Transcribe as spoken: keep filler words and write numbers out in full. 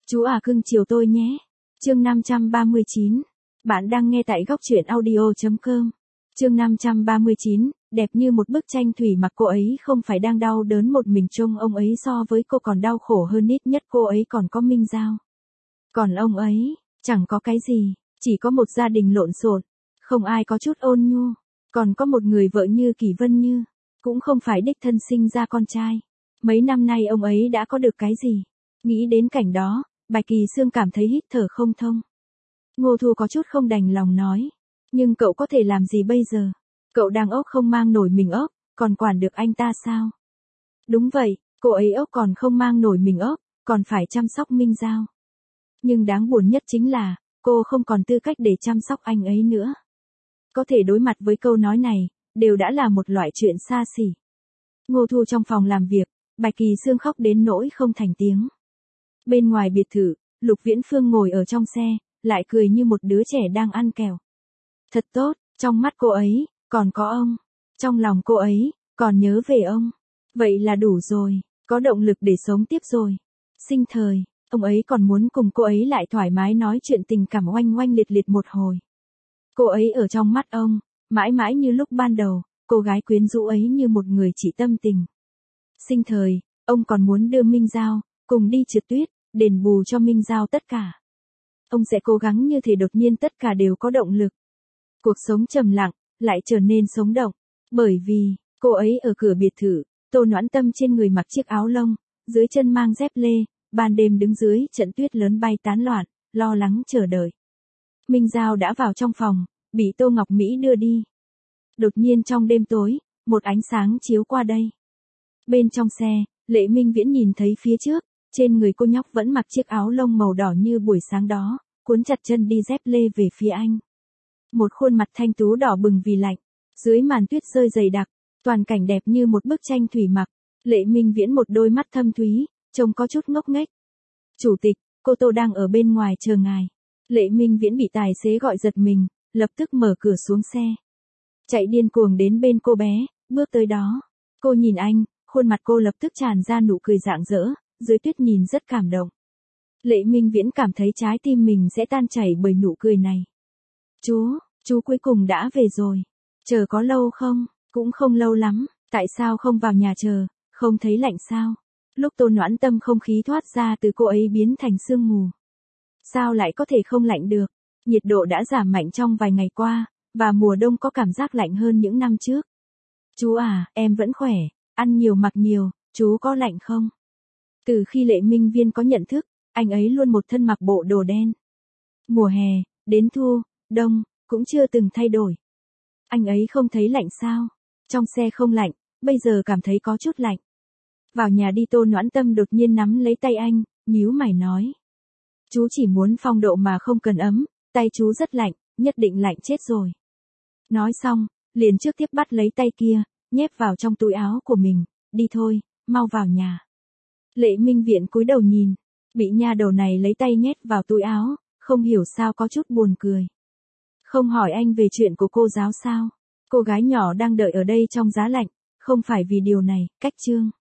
Chú à cưng chiều tôi nhé. Chương năm trăm ba mươi chín. Bạn đang nghe tại góc truyện audio chấm com. Chương năm trăm ba mươi chín, đẹp như một bức tranh thủy mặc cô ấy không phải đang đau đớn một mình trông ông ấy so với cô còn đau khổ hơn, ít nhất cô ấy còn có Minh Giao. Còn ông ấy, chẳng có cái gì, chỉ có một gia đình lộn xộn, không ai có chút ôn nhu, còn có một người vợ như Kỳ Vân Như, cũng không phải đích thân sinh ra con trai. Mấy năm nay ông ấy đã có được cái gì? Nghĩ đến cảnh đó, Bạch Kỳ Sương cảm thấy hít thở không thông. Ngô Thu có chút không đành lòng nói. Nhưng cậu có thể làm gì bây giờ? Cậu đang ốc không mang nổi mình ốc, còn quản được anh ta sao? Đúng vậy, cô ấy ốc còn không mang nổi mình ốc, còn phải chăm sóc Minh Giao. Nhưng đáng buồn nhất chính là, cô không còn tư cách để chăm sóc anh ấy nữa. Có thể đối mặt với câu nói này, đều đã là một loại chuyện xa xỉ. Ngô Thu trong phòng làm việc, Bạch Kỳ Sương khóc đến nỗi không thành tiếng. Bên ngoài biệt thự, Lục Viễn Phương ngồi ở trong xe, lại cười như một đứa trẻ đang ăn kẹo. Thật tốt, trong mắt cô ấy, còn có ông. Trong lòng cô ấy, còn nhớ về ông. Vậy là đủ rồi, có động lực để sống tiếp rồi. Sinh thời, ông ấy còn muốn cùng cô ấy lại thoải mái nói chuyện tình cảm oanh oanh liệt liệt một hồi. Cô ấy ở trong mắt ông, mãi mãi như lúc ban đầu, cô gái quyến rũ ấy như một người chỉ tâm tình. Sinh thời, ông còn muốn đưa Minh Giao, cùng đi trượt tuyết, đền bù cho Minh Giao tất cả. Ông sẽ cố gắng như thể đột nhiên tất cả đều có động lực. Cuộc sống trầm lặng, lại trở nên sống động. Bởi vì, cô ấy ở cửa biệt thự, Tô Noãn Tâm trên người mặc chiếc áo lông, dưới chân mang dép lê, ban đêm đứng dưới trận tuyết lớn bay tán loạn, lo lắng chờ đợi. Minh Giao đã vào trong phòng, bị Tô Ngọc Mỹ đưa đi. Đột nhiên trong đêm tối, một ánh sáng chiếu qua đây. Bên trong xe, Lệ Minh Viễn nhìn thấy phía trước, trên người cô nhóc vẫn mặc chiếc áo lông màu đỏ như buổi sáng đó, cuốn chặt chân đi dép lê về phía anh. Một khuôn mặt thanh tú đỏ bừng vì lạnh, dưới màn tuyết rơi dày đặc, toàn cảnh đẹp như một bức tranh thủy mặc. Lệ Minh Viễn một đôi mắt thâm thúy, trông có chút ngốc nghếch. Chủ tịch, cô Tô đang ở bên ngoài chờ ngài. Lệ Minh Viễn bị tài xế gọi giật mình, lập tức mở cửa xuống xe. Chạy điên cuồng đến bên cô bé, bước tới đó. Cô nhìn anh, khuôn mặt cô lập tức tràn ra nụ cười rạng rỡ, dưới tuyết nhìn rất cảm động. Lệ Minh Viễn cảm thấy trái tim mình sẽ tan chảy bởi nụ cười này. Chú, chú cuối cùng đã về rồi. Chờ có lâu không? Cũng không lâu lắm, tại sao không vào nhà chờ, không thấy lạnh sao? Lúc Tô Noãn Tâm không khí thoát ra từ cô ấy biến thành sương mù. Sao lại có thể không lạnh được? Nhiệt độ đã giảm mạnh trong vài ngày qua, và mùa đông có cảm giác lạnh hơn những năm trước. Chú à, em vẫn khỏe, ăn nhiều mặc nhiều, chú có lạnh không? Từ khi Lệ Minh Viễn có nhận thức, anh ấy luôn một thân mặc bộ đồ đen. Mùa hè, đến thu, đông, cũng chưa từng thay đổi. Anh ấy không thấy lạnh sao? Trong xe không lạnh, bây giờ cảm thấy có chút lạnh. Vào nhà đi. Tô Noãn Tâm đột nhiên nắm lấy tay anh, nhíu mày nói. Chú chỉ muốn phong độ mà không cần ấm, tay chú rất lạnh, nhất định lạnh chết rồi. Nói xong, liền trước tiếp bắt lấy tay kia, nhét vào trong túi áo của mình, đi thôi, mau vào nhà. Lệ Minh Viễn cúi đầu nhìn, bị nha đầu này lấy tay nhét vào túi áo, không hiểu sao có chút buồn cười. Không hỏi anh về chuyện của cô giáo sao? Cô gái nhỏ đang đợi ở đây trong giá lạnh, không phải vì điều này. Cách chương.